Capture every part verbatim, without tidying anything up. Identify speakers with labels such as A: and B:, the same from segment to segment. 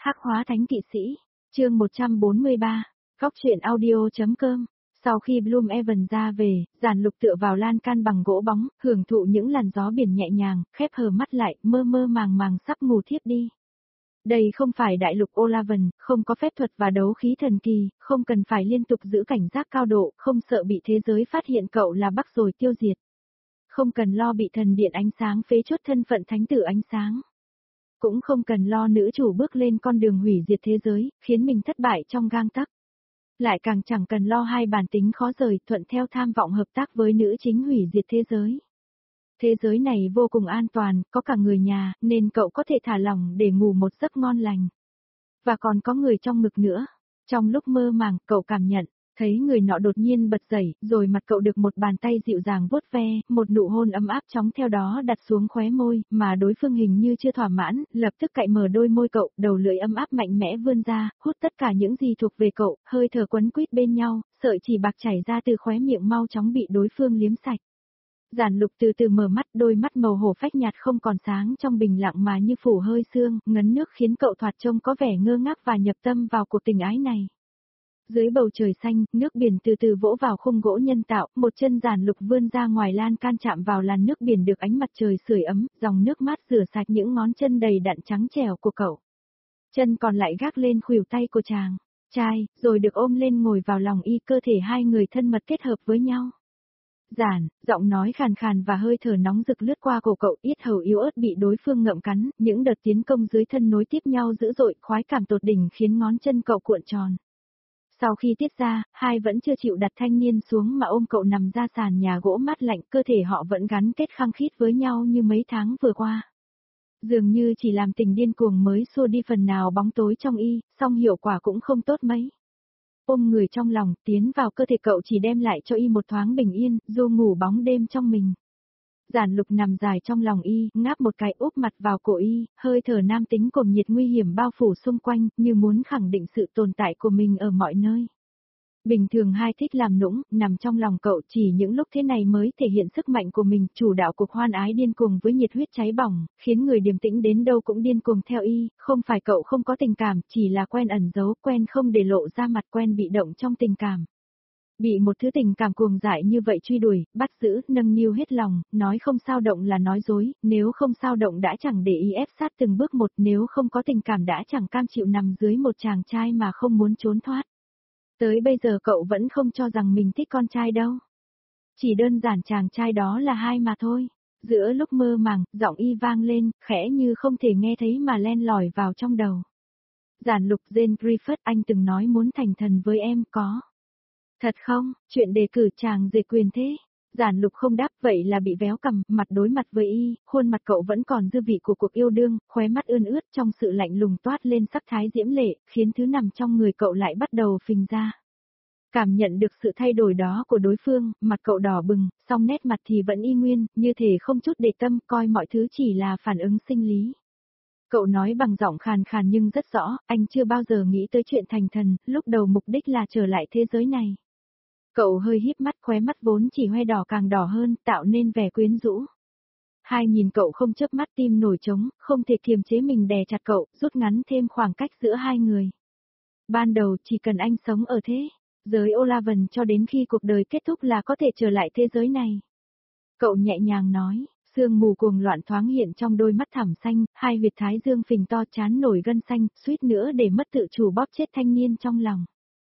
A: Hắc hóa thánh kỵ sĩ, chương một trăm bốn mươi ba, góc truyện audio.com. Sau khi Bloom Evan ra về, Giản Lục tựa vào lan can bằng gỗ bóng, hưởng thụ những làn gió biển nhẹ nhàng, khép hờ mắt lại, mơ mơ màng màng sắp ngủ thiếp đi. Đây không phải đại lục Olavan, không có phép thuật và đấu khí thần kỳ, không cần phải liên tục giữ cảnh giác cao độ, không sợ bị thế giới phát hiện cậu là Bắc rồi tiêu diệt. Không cần lo bị thần điện ánh sáng phế chốt thân phận thánh tử ánh sáng. Cũng không cần lo nữ chủ bước lên con đường hủy diệt thế giới, khiến mình thất bại trong gang tấc. Lại càng chẳng cần lo hai bản tính khó rời, thuận theo tham vọng hợp tác với nữ chính hủy diệt thế giới. Thế giới này vô cùng an toàn, có cả người nhà, nên cậu có thể thả lỏng để ngủ một giấc ngon lành. Và còn có người trong ngực nữa. Trong lúc mơ màng, cậu cảm nhận, thấy người nọ đột nhiên bật dậy, rồi mặt cậu được một bàn tay dịu dàng vuốt ve, một nụ hôn ấm áp chóng theo đó đặt xuống khóe môi, mà đối phương hình như chưa thỏa mãn, lập tức cạy mở đôi môi cậu, đầu lưỡi ấm áp mạnh mẽ vươn ra, hút tất cả những gì thuộc về cậu, hơi thở quấn quýt bên nhau, sợi chỉ bạc chảy ra từ khóe miệng mau chóng bị đối phương liếm sạch. Giản Lục từ từ mở mắt, đôi mắt màu hổ phách nhạt không còn sáng trong bình lặng mà như phủ hơi sương, ngấn nước khiến cậu thoạt trông có vẻ ngơ ngác và nhập tâm vào cuộc tình ái này. Dưới bầu trời xanh, nước biển từ từ vỗ vào khung gỗ nhân tạo, một chân Giản Lục vươn ra ngoài lan can chạm vào làn nước biển được ánh mặt trời sưởi ấm, dòng nước mát rửa sạch những ngón chân đầy đặn trắng trẻo của cậu. Chân còn lại gác lên khuỷu tay của chàng trai, rồi được ôm lên ngồi vào lòng y, cơ thể hai người thân mật kết hợp với nhau. Giản, giọng nói khàn khàn và hơi thở nóng rực lướt qua cổ cậu, yết hầu yếu ớt bị đối phương ngậm cắn, những đợt tiến công dưới thân nối tiếp nhau dữ dội, khoái cảm tột đỉnh khiến ngón chân cậu cuộn tròn. Sau khi tiết ra, hai vẫn chưa chịu đặt thanh niên xuống mà ôm cậu nằm ra sàn nhà gỗ mát lạnh, cơ thể họ vẫn gắn kết khăng khít với nhau như mấy tháng vừa qua. Dường như chỉ làm tình điên cuồng mới xua đi phần nào bóng tối trong y, song hiệu quả cũng không tốt mấy. Ôm người trong lòng, tiến vào cơ thể cậu chỉ đem lại cho y một thoáng bình yên, du ngủ bóng đêm trong mình. Giản Lục nằm dài trong lòng y, ngáp một cái úp mặt vào cổ y, hơi thở nam tính cồn nhiệt nguy hiểm bao phủ xung quanh, như muốn khẳng định sự tồn tại của mình ở mọi nơi. Bình thường hai thích làm nũng, nằm trong lòng cậu, chỉ những lúc thế này mới thể hiện sức mạnh của mình, chủ đạo cuộc hoan ái điên cuồng với nhiệt huyết cháy bỏng, khiến người điềm tĩnh đến đâu cũng điên cuồng theo y, không phải cậu không có tình cảm, chỉ là quen ẩn giấu, quen không để lộ ra mặt, quen bị động trong tình cảm. Bị một thứ tình cảm cuồng dại như vậy truy đuổi, bắt giữ, nâng niu hết lòng, nói không sao động là nói dối, nếu không sao động đã chẳng để ý ép sát từng bước một, nếu không có tình cảm đã chẳng cam chịu nằm dưới một chàng trai mà không muốn trốn thoát. Tới bây giờ cậu vẫn không cho rằng mình thích con trai đâu. Chỉ đơn giản chàng trai đó là hai mà thôi. Giữa lúc mơ màng, giọng y vang lên, khẽ như không thể nghe thấy mà len lỏi vào trong đầu. Giản Lục, Jane Griffith, anh từng nói muốn thành thần với em, có. Thật không, chuyện đề cử chàng dề quyền thế. Giản Lục không đáp, vậy là bị véo cằm, mặt đối mặt với y, khuôn mặt cậu vẫn còn dư vị của cuộc yêu đương, khóe mắt ươn ướt trong sự lạnh lùng toát lên sắc thái diễm lệ, khiến thứ nằm trong người cậu lại bắt đầu phình ra. Cảm nhận được sự thay đổi đó của đối phương, mặt cậu đỏ bừng, song nét mặt thì vẫn y nguyên, như thể không chút để tâm, coi mọi thứ chỉ là phản ứng sinh lý. Cậu nói bằng giọng khàn khàn nhưng rất rõ, anh chưa bao giờ nghĩ tới chuyện thành thần, lúc đầu mục đích là trở lại thế giới này. Cậu hơi híp mắt, khóe mắt vốn chỉ hoe đỏ càng đỏ hơn, tạo nên vẻ quyến rũ. Hai nhìn cậu không chớp mắt, tim nổi trống, không thể kiềm chế mình đè chặt cậu, rút ngắn thêm khoảng cách giữa hai người. Ban đầu chỉ cần anh sống ở thế giới Olavan cho đến khi cuộc đời kết thúc là có thể trở lại thế giới này. Cậu nhẹ nhàng nói, sương mù cuồng loạn thoáng hiện trong đôi mắt thẳm xanh, hai huyệt thái dương phình to chán nổi gân xanh, suýt nữa để mất tự chủ bóp chết thanh niên trong lòng.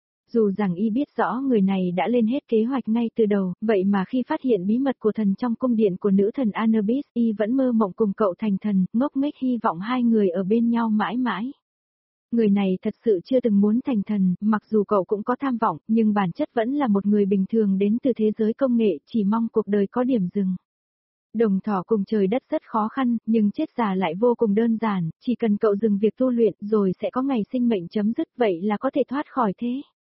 A: Dù rằng y biết rõ người này đã lên hết kế hoạch ngay từ đầu, vậy mà khi phát hiện bí mật của thần trong cung điện của nữ thần Anubis, y vẫn mơ mộng cùng cậu thành thần, ngốc nghếch hy vọng hai người ở bên nhau mãi mãi. Người này thật sự chưa từng muốn thành thần, mặc dù cậu cũng có tham vọng, nhưng bản chất vẫn là một người bình thường đến từ thế giới công nghệ, chỉ mong cuộc đời có điểm dừng. Đồng thỏ cùng trời đất rất khó khăn, nhưng chết già lại vô cùng đơn giản, chỉ cần cậu dừng việc tu luyện rồi sẽ có ngày sinh mệnh chấm dứt, vậy là có thể thoát khỏi thế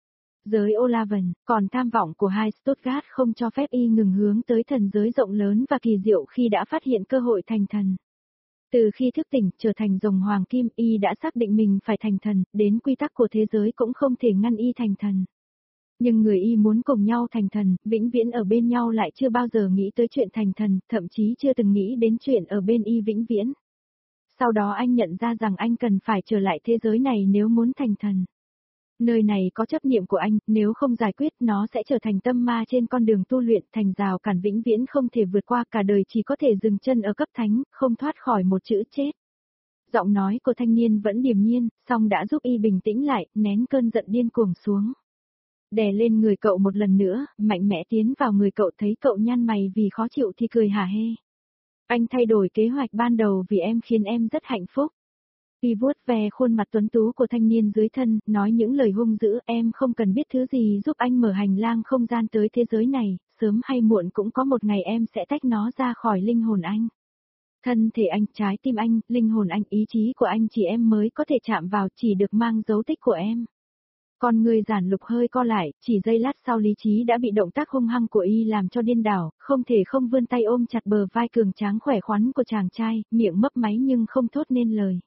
A: giới Olavan, còn tham vọng của hai Stuttgart không cho phép y ngừng hướng tới thần giới rộng lớn và kỳ diệu khi đã phát hiện cơ hội thành thần. Từ khi thức tỉnh, trở thành rồng hoàng kim, y đã xác định mình phải thành thần, đến quy tắc của thế giới cũng không thể ngăn y thành thần. Nhưng người y muốn cùng nhau thành thần, vĩnh viễn ở bên nhau lại chưa bao giờ nghĩ tới chuyện thành thần, thậm chí chưa từng nghĩ đến chuyện ở bên y vĩnh viễn. Sau đó anh nhận ra rằng anh cần phải trở lại thế giới này nếu muốn thành thần. Nơi này có chấp niệm của anh, nếu không giải quyết nó sẽ trở thành tâm ma trên con đường tu luyện, thành rào cản vĩnh viễn không thể vượt qua, cả đời chỉ có thể dừng chân ở cấp thánh, không thoát khỏi một chữ chết. Giọng nói của thanh niên vẫn điềm nhiên, song đã giúp y bình tĩnh lại, nén cơn giận điên cuồng xuống. Đè lên người cậu một lần nữa, mạnh mẽ tiến vào người cậu, thấy cậu nhăn mày vì khó chịu thì cười hả hê. Anh thay đổi kế hoạch ban đầu vì em khiến em rất hạnh phúc. Y vuốt ve khuôn mặt tuấn tú của thanh niên dưới thân, nói những lời hung dữ, em không cần biết thứ gì giúp anh mở hành lang không gian tới thế giới này, sớm hay muộn cũng có một ngày em sẽ tách nó ra khỏi linh hồn anh. Thân thể anh, trái tim anh, linh hồn anh, ý chí của anh chỉ em mới có thể chạm vào, chỉ được mang dấu tích của em. Con người Giản Lục hơi co lại, chỉ giây lát sau lý trí đã bị động tác hung hăng của y làm cho điên đảo, không thể không vươn tay ôm chặt bờ vai cường tráng khỏe khoắn của chàng trai, miệng mấp máy nhưng không thốt nên lời.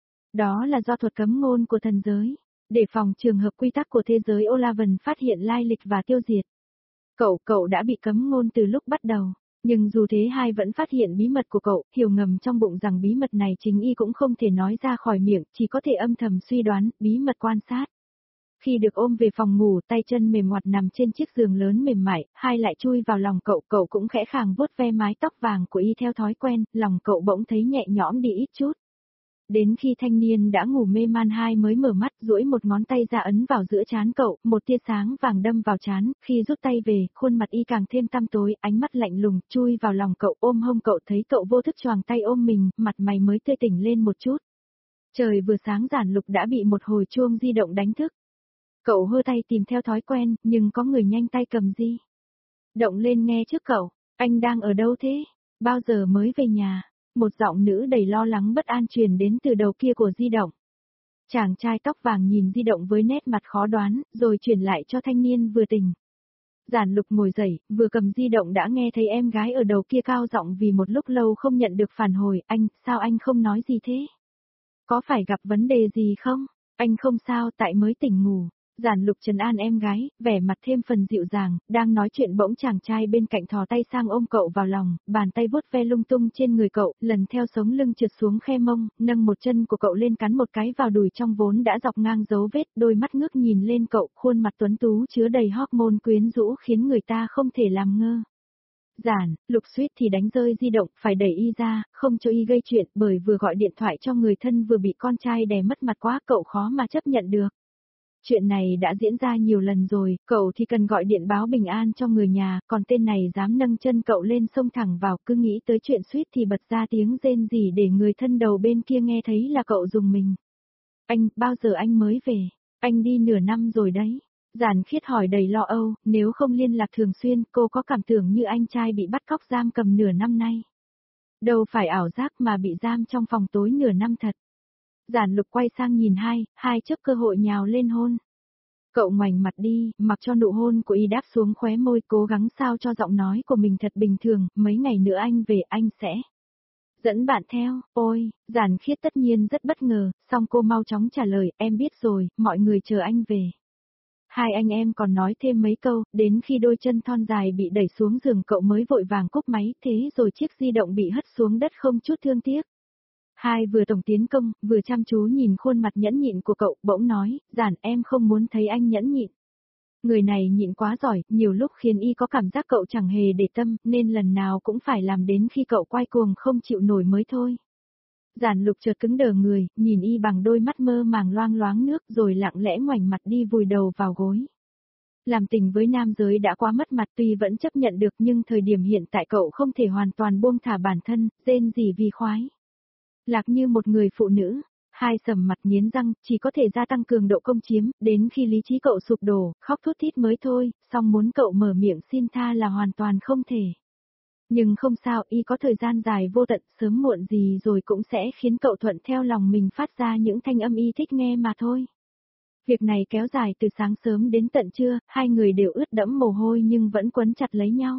A: Đó là do thuật cấm ngôn của thần giới, để phòng trường hợp quy tắc của thế giới Olavan phát hiện lai lịch và tiêu diệt. Cậu, cậu đã bị cấm ngôn từ lúc bắt đầu, nhưng dù thế hai vẫn phát hiện bí mật của cậu, hiểu ngầm trong bụng rằng bí mật này chính y cũng không thể nói ra khỏi miệng, chỉ có thể âm thầm suy đoán, bí mật quan sát. Khi được ôm về phòng ngủ, tay chân mềm ngoặt nằm trên chiếc giường lớn mềm mại, hai lại chui vào lòng cậu, cậu cũng khẽ khàng vuốt ve mái tóc vàng của y theo thói quen, lòng cậu bỗng thấy nhẹ nhõm đi ít chút. Đến khi thanh niên đã ngủ mê man hai mới mở mắt, duỗi một ngón tay ra ấn vào giữa trán cậu, một tia sáng vàng đâm vào trán, khi rút tay về, khuôn mặt y càng thêm tăm tối, ánh mắt lạnh lùng, chui vào lòng cậu, ôm hông cậu, thấy cậu vô thức choàng tay ôm mình, mặt mày mới tươi tỉnh lên một chút. Trời vừa sáng Giản Lục đã bị một hồi chuông di động đánh thức. Cậu hơ tay tìm theo thói quen, nhưng có người nhanh tay cầm di động lên nghe trước cậu, anh đang ở đâu thế? Bao giờ mới về nhà? Một giọng nữ đầy lo lắng bất an truyền đến từ đầu kia của di động. Chàng trai tóc vàng nhìn di động với nét mặt khó đoán, rồi chuyển lại cho thanh niên vừa tỉnh. Giản Lục ngồi dậy, vừa cầm di động đã nghe thấy em gái ở đầu kia cao giọng vì một lúc lâu không nhận được phản hồi, anh, sao anh không nói gì thế? Có phải gặp vấn đề gì không? Anh không sao, tại mới tỉnh ngủ. Giản Lục trấn an em gái, vẻ mặt thêm phần dịu dàng, đang nói chuyện bỗng chàng trai bên cạnh thò tay sang ôm cậu vào lòng, bàn tay vuốt ve lung tung trên người cậu, lần theo sống lưng trượt xuống khe mông, nâng một chân của cậu lên cắn một cái vào đùi trong vốn đã dọc ngang dấu vết, đôi mắt ngước nhìn lên cậu, khuôn mặt tuấn tú chứa đầy hormone quyến rũ khiến người ta không thể làm ngơ. Giản Lục suýt thì đánh rơi di động, phải đẩy y ra, không cho y gây chuyện, bởi vừa gọi điện thoại cho người thân vừa bị con trai đè mất mặt quá, cậu khó mà chấp nhận được. Chuyện này đã diễn ra nhiều lần rồi, cậu thì cần gọi điện báo bình an cho người nhà, còn tên này dám nâng chân cậu lên xông thẳng vào, cứ nghĩ tới chuyện suýt thì bật ra tiếng rên rỉ để người thân đầu bên kia nghe thấy là cậu dùng mình. Anh, bao giờ anh mới về? Anh đi nửa năm rồi đấy. Giản Khiết hỏi đầy lo âu, nếu không liên lạc thường xuyên, cô có cảm tưởng như anh trai bị bắt cóc giam cầm nửa năm nay. Đâu phải ảo giác mà bị giam trong phòng tối nửa năm thật. Giản Lục quay sang nhìn hai, hai chấp cơ hội nhào lên hôn. Cậu ngoảnh mặt đi, mặc cho nụ hôn của y đáp xuống khóe môi, cố gắng sao cho giọng nói của mình thật bình thường, mấy ngày nữa anh về anh sẽ dẫn bạn theo. Ôi, Giản Khiết tất nhiên rất bất ngờ, song cô mau chóng trả lời, em biết rồi, mọi người chờ anh về. Hai anh em còn nói thêm mấy câu, đến khi đôi chân thon dài bị đẩy xuống giường cậu mới vội vàng cúp máy, thế rồi chiếc di động bị hất xuống đất không chút thương tiếc. Hai vừa tổng tiến công, vừa chăm chú nhìn khuôn mặt nhẫn nhịn của cậu, bỗng nói, Giản em không muốn thấy anh nhẫn nhịn. Người này nhịn quá giỏi, nhiều lúc khiến y có cảm giác cậu chẳng hề để tâm, nên lần nào cũng phải làm đến khi cậu quay cuồng không chịu nổi mới thôi. Giản Lục chợt cứng đờ người, nhìn y bằng đôi mắt mơ màng loang loáng nước rồi lặng lẽ ngoảnh mặt đi vùi đầu vào gối. Làm tình với nam giới đã quá mất mặt, tuy vẫn chấp nhận được nhưng thời điểm hiện tại cậu không thể hoàn toàn buông thả bản thân, rên rỉ vì khoái. Lạc như một người phụ nữ, hai sầm mặt nghiến răng, chỉ có thể gia tăng cường độ công chiếm, đến khi lý trí cậu sụp đổ, khóc thút thít mới thôi, song muốn cậu mở miệng xin tha là hoàn toàn không thể. Nhưng không sao, y có thời gian dài vô tận, sớm muộn gì rồi cũng sẽ khiến cậu thuận theo lòng mình phát ra những thanh âm y thích nghe mà thôi. Việc này kéo dài từ sáng sớm đến tận trưa, hai người đều ướt đẫm mồ hôi nhưng vẫn quấn chặt lấy nhau.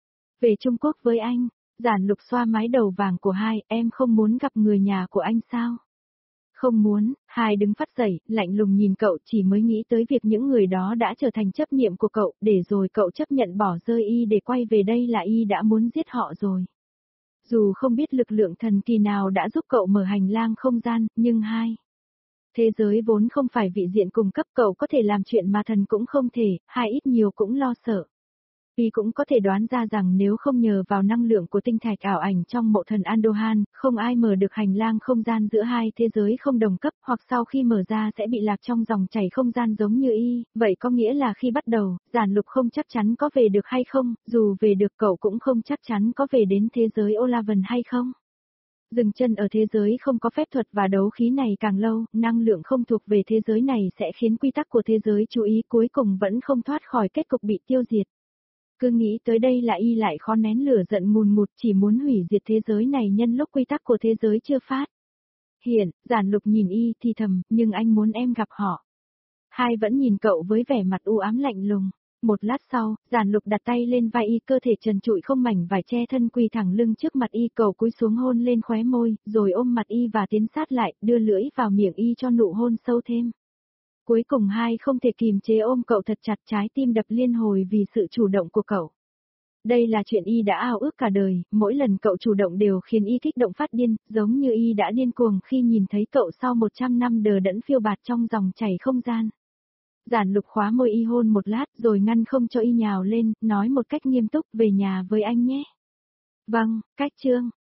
A: Về Trung Quốc với anh, Giản Lục xoa mái đầu vàng của hai, em không muốn gặp người nhà của anh sao? Không muốn, hai đứng phát dậy, lạnh lùng nhìn cậu, chỉ mới nghĩ tới việc những người đó đã trở thành chấp niệm của cậu, để rồi cậu chấp nhận bỏ rơi y để quay về đây là y đã muốn giết họ rồi. Dù không biết lực lượng thần kỳ nào đã giúp cậu mở hành lang không gian, nhưng hai. Thế giới vốn không phải vị diện cùng cấp, cậu có thể làm chuyện mà thần cũng không thể, hai ít nhiều cũng lo sợ. Y cũng có thể đoán ra rằng nếu không nhờ vào năng lượng của tinh thạch ảo ảnh trong mộ thần Andohan, không ai mở được hành lang không gian giữa hai thế giới không đồng cấp, hoặc sau khi mở ra sẽ bị lạc trong dòng chảy không gian giống như Y, vậy có nghĩa là khi bắt đầu, giản lục không chắc chắn có về được hay không, dù về được cậu cũng không chắc chắn có về đến thế giới Olavan hay không. Dừng chân ở thế giới không có phép thuật và đấu khí này càng lâu, năng lượng không thuộc về thế giới này sẽ khiến quy tắc của thế giới chú ý cuối cùng vẫn không thoát khỏi kết cục bị tiêu diệt. Cứ nghĩ tới đây là Y lại khó nén lửa giận mùn mụt, chỉ muốn hủy diệt thế giới này nhân lúc quy tắc của thế giới chưa phát. Hiện, giản lục nhìn Y thì thầm, nhưng anh muốn em gặp họ. Hai vẫn nhìn cậu với vẻ mặt u ám lạnh lùng. Một lát sau, giản lục đặt tay lên vai Y, cơ thể trần trụi không mảnh vải che thân quỳ thẳng lưng trước mặt Y, cậu cúi xuống hôn lên khóe môi, rồi ôm mặt Y và tiến sát lại, đưa lưỡi vào miệng Y cho nụ hôn sâu thêm. Cuối cùng hai không thể kìm chế ôm cậu thật chặt, trái tim đập liên hồi vì sự chủ động của cậu. Đây là chuyện Y đã ao ước cả đời, mỗi lần cậu chủ động đều khiến Y kích động phát điên, giống như Y đã điên cuồng khi nhìn thấy cậu sau một trăm năm đờ đẫn phiêu bạt trong dòng chảy không gian. Giản lục khóa môi Y hôn một lát rồi ngăn không cho Y nhào lên, nói một cách nghiêm túc, về nhà với anh nhé. Vâng, cách chương.